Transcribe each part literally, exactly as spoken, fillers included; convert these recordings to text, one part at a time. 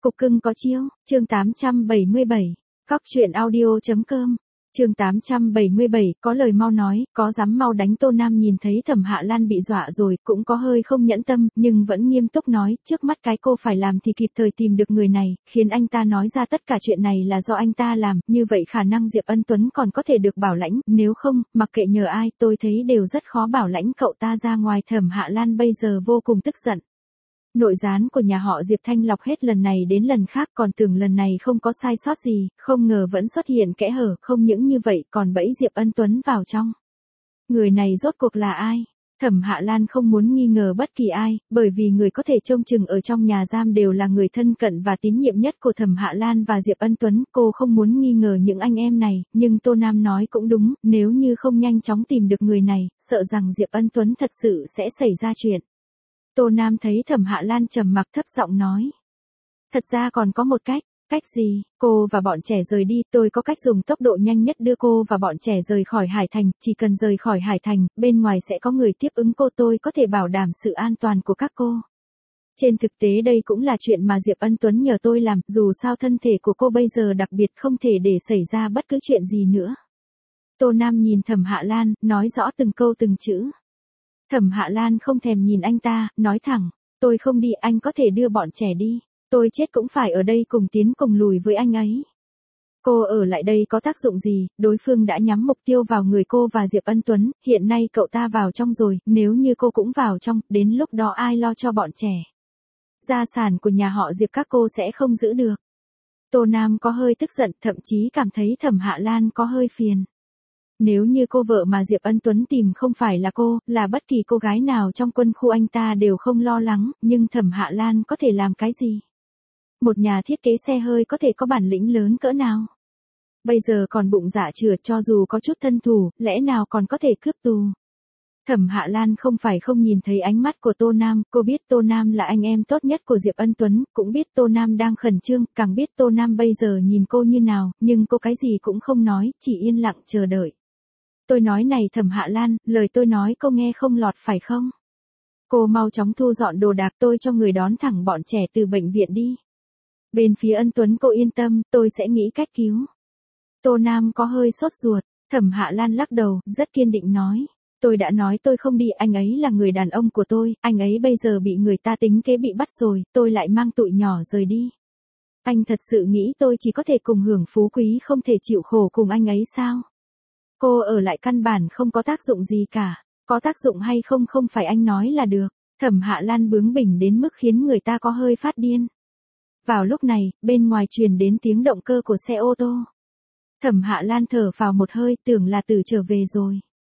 Cục cưng có chiêu, chương tám trăm bảy mươi bảy, Cóc truyện audio.com, chương tám trăm bảy mươi bảy, có lời mau nói, có dám mau đánh. Tô Nam nhìn thấy Thẩm Hạ Lan bị dọa rồi, cũng có hơi không nhẫn tâm, nhưng vẫn nghiêm túc nói, trước mắt cái cô phải làm thì kịp thời tìm được người này, khiến anh ta nói ra tất cả chuyện này là do anh ta làm, như vậy khả năng Diệp Ân Tuấn còn có thể được bảo lãnh, nếu không, mặc kệ nhờ ai, tôi thấy đều rất khó bảo lãnh cậu ta ra ngoài. Thẩm Hạ Lan bây giờ vô cùng tức giận. Nội gián của nhà họ Diệp thanh lọc hết lần này đến lần khác, còn tưởng lần này không có sai sót gì, không ngờ vẫn xuất hiện kẽ hở, không những như vậy còn bẫy Diệp Ân Tuấn vào trong. Người này rốt cuộc là ai? Thẩm Hạ Lan không muốn nghi ngờ bất kỳ ai, bởi vì người có thể trông chừng ở trong nhà giam đều là người thân cận và tín nhiệm nhất của Thẩm Hạ Lan và Diệp Ân Tuấn. Cô không muốn nghi ngờ những anh em này, nhưng Tô Nam nói cũng đúng, nếu như không nhanh chóng tìm được người này, sợ rằng Diệp Ân Tuấn thật sự sẽ xảy ra chuyện. Tô Nam thấy Thẩm Hạ Lan trầm mặc thấp giọng nói. Thật ra còn có một cách. Cách gì? Cô và bọn trẻ rời đi, tôi có cách dùng tốc độ nhanh nhất đưa cô và bọn trẻ rời khỏi Hải Thành, chỉ cần rời khỏi Hải Thành, bên ngoài sẽ có người tiếp ứng cô, tôi có thể bảo đảm sự an toàn của các cô. Trên thực tế đây cũng là chuyện mà Diệp Ân Tuấn nhờ tôi làm, dù sao thân thể của cô bây giờ đặc biệt không thể để xảy ra bất cứ chuyện gì nữa. Tô Nam nhìn Thẩm Hạ Lan, nói rõ từng câu từng chữ. Thẩm Hạ Lan không thèm nhìn anh ta, nói thẳng, tôi không đi, anh có thể đưa bọn trẻ đi, tôi chết cũng phải ở đây cùng tiến cùng lùi với anh ấy. Cô ở lại đây có tác dụng gì, đối phương đã nhắm mục tiêu vào người cô và Diệp Ân Tuấn, hiện nay cậu ta vào trong rồi, nếu như cô cũng vào trong, đến lúc đó ai lo cho bọn trẻ. Gia sản của nhà họ Diệp các cô sẽ không giữ được. Tô Nam có hơi tức giận, thậm chí cảm thấy Thẩm Hạ Lan có hơi phiền. Nếu như cô vợ mà Diệp Ân Tuấn tìm không phải là cô, là bất kỳ cô gái nào trong quân khu anh ta đều không lo lắng, nhưng Thẩm Hạ Lan có thể làm cái gì? Một nhà thiết kế xe hơi có thể có bản lĩnh lớn cỡ nào? Bây giờ còn bụng dạ chửa, cho dù có chút thân thủ, lẽ nào còn có thể cướp tù? Thẩm Hạ Lan không phải không nhìn thấy ánh mắt của Tô Nam, cô biết Tô Nam là anh em tốt nhất của Diệp Ân Tuấn, cũng biết Tô Nam đang khẩn trương, càng biết Tô Nam bây giờ nhìn cô như nào, nhưng cô cái gì cũng không nói, chỉ yên lặng chờ đợi. Tôi nói này Thẩm Hạ Lan, lời tôi nói cô nghe không lọt phải không? Cô mau chóng thu dọn đồ đạc, tôi cho người đón thẳng bọn trẻ từ bệnh viện đi. Bên phía Ân Tuấn cô yên tâm, tôi sẽ nghĩ cách cứu. Tô Nam có hơi sốt ruột, Thẩm Hạ Lan lắc đầu, rất kiên định nói. Tôi đã nói tôi không đi, anh ấy là người đàn ông của tôi, anh ấy bây giờ bị người ta tính kế bị bắt rồi, tôi lại mang tụi nhỏ rời đi. Anh thật sự nghĩ tôi chỉ có thể cùng hưởng phú quý không thể chịu khổ cùng anh ấy sao? Cô ở lại căn bản không có tác dụng gì cả, có tác dụng hay không không phải anh nói là được. Thẩm Hạ Lan bướng bỉnh đến mức khiến người ta có hơi phát điên. Vào lúc này, bên ngoài truyền đến tiếng động cơ của xe ô tô. Thẩm Hạ Lan thở phào một hơi, tưởng là Tử trở về rồi.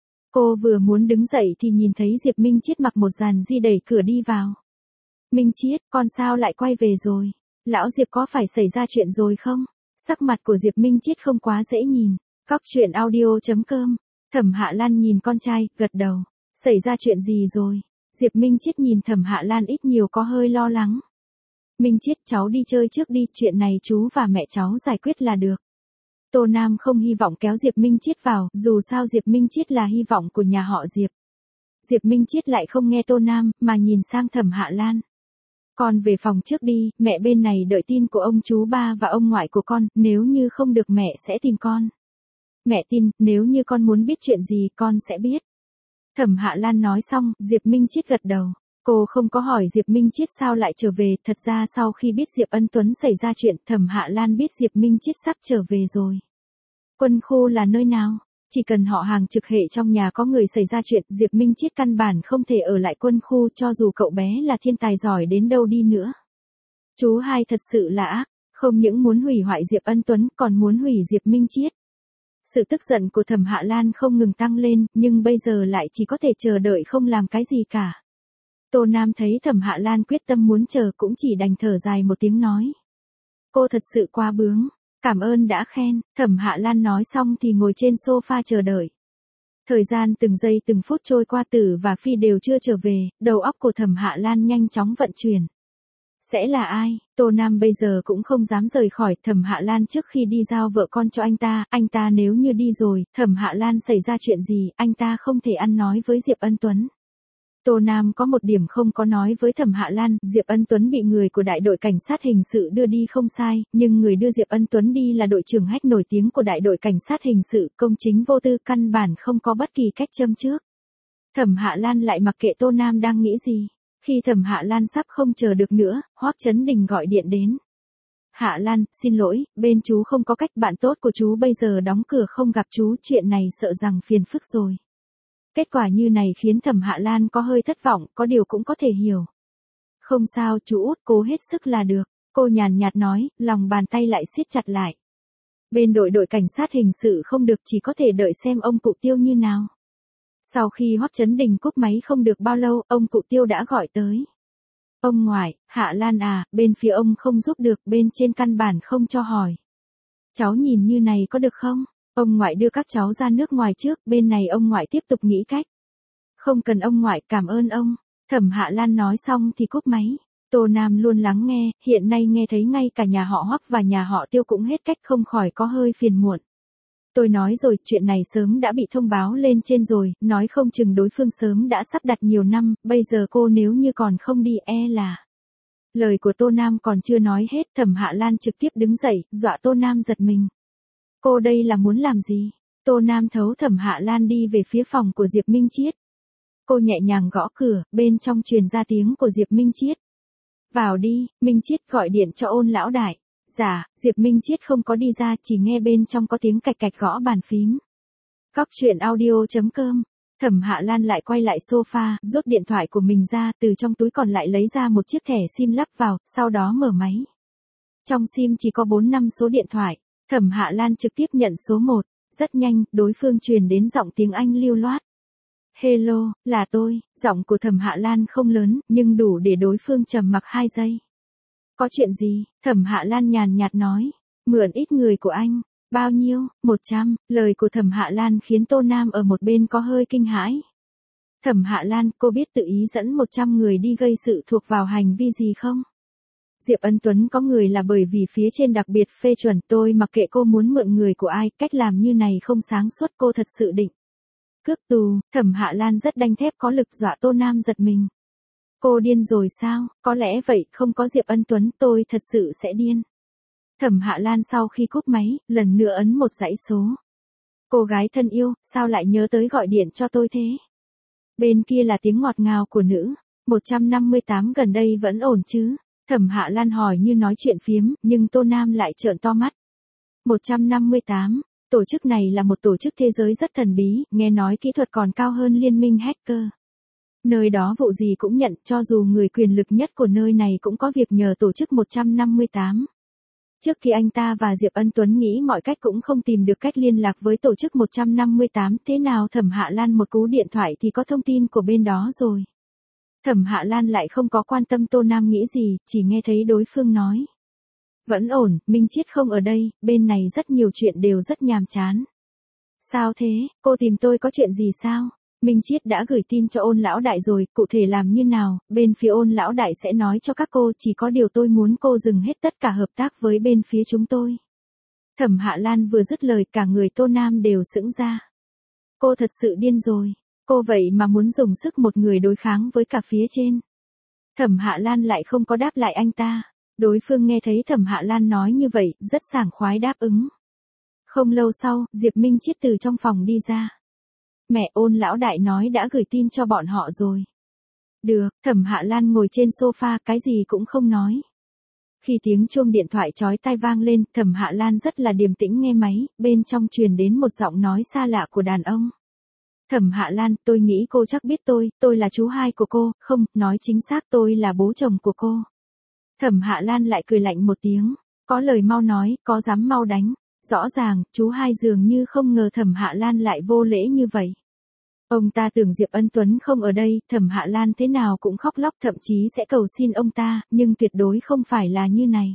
Cô vừa muốn đứng dậy thì nhìn thấy Diệp Minh Chiết mặc một dàn di đẩy cửa đi vào. Minh Chiết, con sao lại quay về rồi? Lão Diệp có phải xảy ra chuyện rồi không? Sắc mặt của Diệp Minh Chiết không quá dễ nhìn. Cóc truyện audio.com, Thẩm Hạ Lan nhìn con trai, gật đầu. Xảy ra chuyện gì rồi? Diệp Minh Chiết nhìn Thẩm Hạ Lan ít nhiều có hơi lo lắng. Minh Chiết, cháu đi chơi trước đi, chuyện này chú và mẹ cháu giải quyết là được. Tô Nam không hy vọng kéo Diệp Minh Chiết vào, dù sao Diệp Minh Chiết là hy vọng của nhà họ Diệp. Diệp Minh Chiết lại không nghe Tô Nam, mà nhìn sang Thẩm Hạ Lan. Con về phòng trước đi, mẹ bên này đợi tin của ông chú ba và ông ngoại của con, nếu như không được mẹ sẽ tìm con. Mẹ tin, nếu như con muốn biết chuyện gì con sẽ biết. Thẩm Hạ Lan nói xong, Diệp Minh Chiết gật đầu. Cô không có hỏi Diệp Minh Chiết sao lại trở về, thật ra sau khi biết Diệp Ân Tuấn xảy ra chuyện, Thẩm Hạ Lan biết Diệp Minh Chiết sắp trở về rồi. Quân khu là nơi nào? Chỉ cần họ hàng trực hệ trong nhà có người xảy ra chuyện, Diệp Minh Chiết căn bản không thể ở lại quân khu cho dù cậu bé là thiên tài giỏi đến đâu đi nữa. Chú hai thật sự là ác, không những muốn hủy hoại Diệp Ân Tuấn còn muốn hủy Diệp Minh Chiết. Sự tức giận của Thẩm Hạ Lan không ngừng tăng lên, nhưng bây giờ lại chỉ có thể chờ đợi không làm cái gì cả. Tô Nam thấy Thẩm Hạ Lan quyết tâm muốn chờ cũng chỉ đành thở dài một tiếng nói. Cô thật sự quá bướng, cảm ơn đã khen. Thẩm Hạ Lan nói xong thì ngồi trên sofa chờ đợi. Thời gian từng giây từng phút trôi qua, Tử và Phi đều chưa trở về, đầu óc của Thẩm Hạ Lan nhanh chóng vận chuyển. Sẽ là ai? Tô Nam bây giờ cũng không dám rời khỏi Thẩm Hạ Lan trước khi đi giao vợ con cho anh ta, anh ta nếu như đi rồi, Thẩm Hạ Lan xảy ra chuyện gì, anh ta không thể ăn nói với Diệp Ân Tuấn. Tô Nam có một điểm không có nói với Thẩm Hạ Lan, Diệp Ân Tuấn bị người của đại đội cảnh sát hình sự đưa đi không sai, nhưng người đưa Diệp Ân Tuấn đi là đội trưởng Hách nổi tiếng của đại đội cảnh sát hình sự, công chính vô tư, căn bản không có bất kỳ cách châm trước. Thẩm Hạ Lan lại mặc kệ Tô Nam đang nghĩ gì. Khi Thẩm Hạ Lan sắp không chờ được nữa, Hoắc Chấn Đình gọi điện đến. Hạ Lan, xin lỗi, bên chú không có cách, bạn tốt của chú bây giờ đóng cửa không gặp chú, chuyện này sợ rằng phiền phức rồi. Kết quả như này khiến Thẩm Hạ Lan có hơi thất vọng, có điều cũng có thể hiểu. Không sao, chú út cố hết sức là được, cô nhàn nhạt nói, lòng bàn tay lại siết chặt lại. Bên đội đội cảnh sát hình sự không được, chỉ có thể đợi xem ông cụ Tiêu như nào. Sau khi Hoắc Chấn Đình cúp máy không được bao lâu, ông cụ Tiêu đã gọi tới. Ông ngoại, Hạ Lan à, bên phía ông không giúp được, bên trên căn bản không cho hỏi. Cháu nhìn như này có được không? Ông ngoại đưa các cháu ra nước ngoài trước, bên này ông ngoại tiếp tục nghĩ cách. Không cần ông ngoại, cảm ơn ông. Thẩm Hạ Lan nói xong thì cúp máy. Tô Nam luôn lắng nghe, hiện nay nghe thấy ngay cả nhà họ Hoắc và nhà họ Tiêu cũng hết cách, không khỏi có hơi phiền muộn. Tôi nói rồi, chuyện này sớm đã bị thông báo lên trên rồi, nói không chừng đối phương sớm đã sắp đặt nhiều năm, bây giờ cô nếu như còn không đi e là... Lời của Tô Nam còn chưa nói hết, Thẩm Hạ Lan trực tiếp đứng dậy, dọa Tô Nam giật mình. Cô đây là muốn làm gì? Tô Nam thấu Thẩm Hạ Lan đi về phía phòng của Diệp Minh Chiết. Cô nhẹ nhàng gõ cửa, bên trong truyền ra tiếng của Diệp Minh Chiết. Vào đi, Minh Chiết gọi điện cho Ôn lão đại. Dạ, Diệp Minh Chiết không có đi ra, chỉ nghe bên trong có tiếng cạch cạch gõ bàn phím. Cóc truyện audio chấm com. Thẩm Hạ Lan lại quay lại sofa, rút điện thoại của mình ra, từ trong túi còn lại lấy ra một chiếc thẻ sim lắp vào, sau đó mở máy. Trong sim chỉ có bốn năm số điện thoại. Thẩm Hạ Lan trực tiếp nhận số một, rất nhanh, đối phương truyền đến giọng tiếng Anh lưu loát. Hello, là tôi, giọng của Thẩm Hạ Lan không lớn, nhưng đủ để đối phương trầm mặc hai giây. Có chuyện gì? Thẩm Hạ Lan nhàn nhạt nói, mượn ít người của anh. Bao nhiêu? Một trăm, lời của Thẩm Hạ Lan khiến Tô Nam ở một bên có hơi kinh hãi. Thẩm Hạ Lan, cô biết tự ý dẫn một trăm người đi gây sự thuộc vào hành vi gì không? Diệp Ân Tuấn có người là bởi vì phía trên đặc biệt phê chuẩn, tôi mặc kệ cô muốn mượn người của ai, cách làm như này không sáng suốt, cô thật sự định cướp tù. Thẩm Hạ Lan rất đanh thép có lực, dọa Tô Nam giật mình. Cô điên rồi sao? Có lẽ vậy, không có Diệp Ân Tuấn tôi thật sự sẽ điên. Thẩm Hạ Lan sau khi cúp máy, lần nữa ấn một dãy số. Cô gái thân yêu, sao lại nhớ tới gọi điện cho tôi thế? Bên kia là tiếng ngọt ngào của nữ. một trăm năm mươi tám gần đây vẫn ổn chứ? Thẩm Hạ Lan hỏi như nói chuyện phiếm, nhưng Tô Nam lại trợn to mắt. một trăm năm mươi tám, tổ chức này là một tổ chức thế giới rất thần bí, nghe nói kỹ thuật còn cao hơn liên minh hacker. Nơi đó vụ gì cũng nhận, cho dù người quyền lực nhất của nơi này cũng có việc nhờ tổ chức một trăm năm mươi tám. Trước khi anh ta và Diệp Ân Tuấn nghĩ mọi cách cũng không tìm được cách liên lạc với tổ chức một trăm năm mươi tám, thế nào Thẩm Hạ Lan một cú điện thoại thì có thông tin của bên đó rồi. Thẩm Hạ Lan lại không có quan tâm Tô Nam nghĩ gì, chỉ nghe thấy đối phương nói. Vẫn ổn, Minh Chiết không ở đây, bên này rất nhiều chuyện đều rất nhàm chán. Sao thế, cô tìm tôi có chuyện gì sao? Minh Chiết đã gửi tin cho Ôn lão đại rồi, cụ thể làm như nào, bên phía Ôn lão đại sẽ nói cho các cô, chỉ có điều tôi muốn cô dừng hết tất cả hợp tác với bên phía chúng tôi. Thẩm Hạ Lan vừa dứt lời, cả người Tô Nam đều sững ra. Cô thật sự điên rồi, cô vậy mà muốn dùng sức một người đối kháng với cả phía trên. Thẩm Hạ Lan lại không có đáp lại anh ta, đối phương nghe thấy Thẩm Hạ Lan nói như vậy, rất sảng khoái đáp ứng. Không lâu sau, Diệp Minh Chiết từ trong phòng đi ra. Mẹ, Ôn lão đại nói đã gửi tin cho bọn họ rồi. Được, Thẩm Hạ Lan ngồi trên sofa, cái gì cũng không nói. Khi tiếng chuông điện thoại chói tai vang lên, Thẩm Hạ Lan rất là điềm tĩnh nghe máy, bên trong truyền đến một giọng nói xa lạ của đàn ông. Thẩm Hạ Lan, tôi nghĩ cô chắc biết tôi, tôi là chú hai của cô, không, nói chính xác tôi là bố chồng của cô. Thẩm Hạ Lan lại cười lạnh một tiếng, có lời mau nói, có dám mau đánh. Rõ ràng, chú hai dường như không ngờ Thẩm Hạ Lan lại vô lễ như vậy. Ông ta tưởng Diệp Ân Tuấn không ở đây, Thẩm Hạ Lan thế nào cũng khóc lóc, thậm chí sẽ cầu xin ông ta, nhưng tuyệt đối không phải là như này.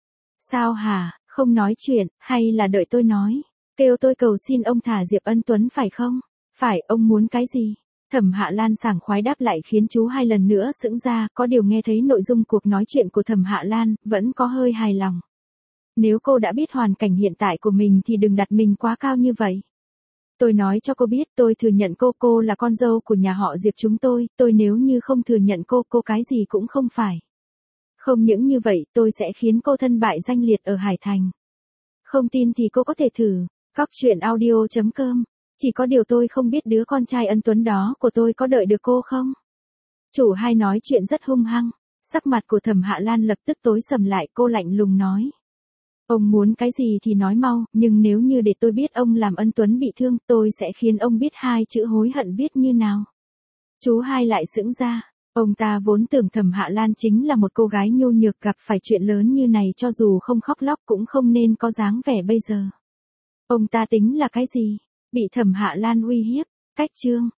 Sao hả, không nói chuyện, hay là đợi tôi nói, kêu tôi cầu xin ông thả Diệp Ân Tuấn phải không? Phải, ông muốn cái gì? Thẩm Hạ Lan sảng khoái đáp lại khiến chú hai lần nữa sững ra, có điều nghe thấy nội dung cuộc nói chuyện của Thẩm Hạ Lan, vẫn có hơi hài lòng. Nếu cô đã biết hoàn cảnh hiện tại của mình thì đừng đặt mình quá cao như vậy. Tôi nói cho cô biết tôi thừa nhận cô, cô là con dâu của nhà họ Diệp chúng tôi, tôi nếu như không thừa nhận cô, cô cái gì cũng không phải. Không những như vậy, tôi sẽ khiến cô thân bại danh liệt ở Hải Thành. Không tin thì cô có thể thử. Cóc truyện audio chấm com. Chỉ có điều tôi không biết đứa con trai ân tuấn đó của tôi có đợi được cô không? Chủ hai nói chuyện rất hung hăng. Sắc mặt của Thẩm Hạ Lan lập tức tối sầm lại, cô lạnh lùng nói. Ông muốn cái gì thì nói mau, nhưng nếu như để tôi biết ông làm ân tuấn bị thương, tôi sẽ khiến ông biết hai chữ hối hận viết như nào. Chú hai lại sững ra. Ông ta vốn tưởng Thẩm Hạ Lan chính là một cô gái nhu nhược gặp phải chuyện lớn như này cho dù không khóc lóc cũng không nên có dáng vẻ bây giờ. Ông ta tính là cái gì? Bị Thẩm Hạ Lan uy hiếp. Cách chương.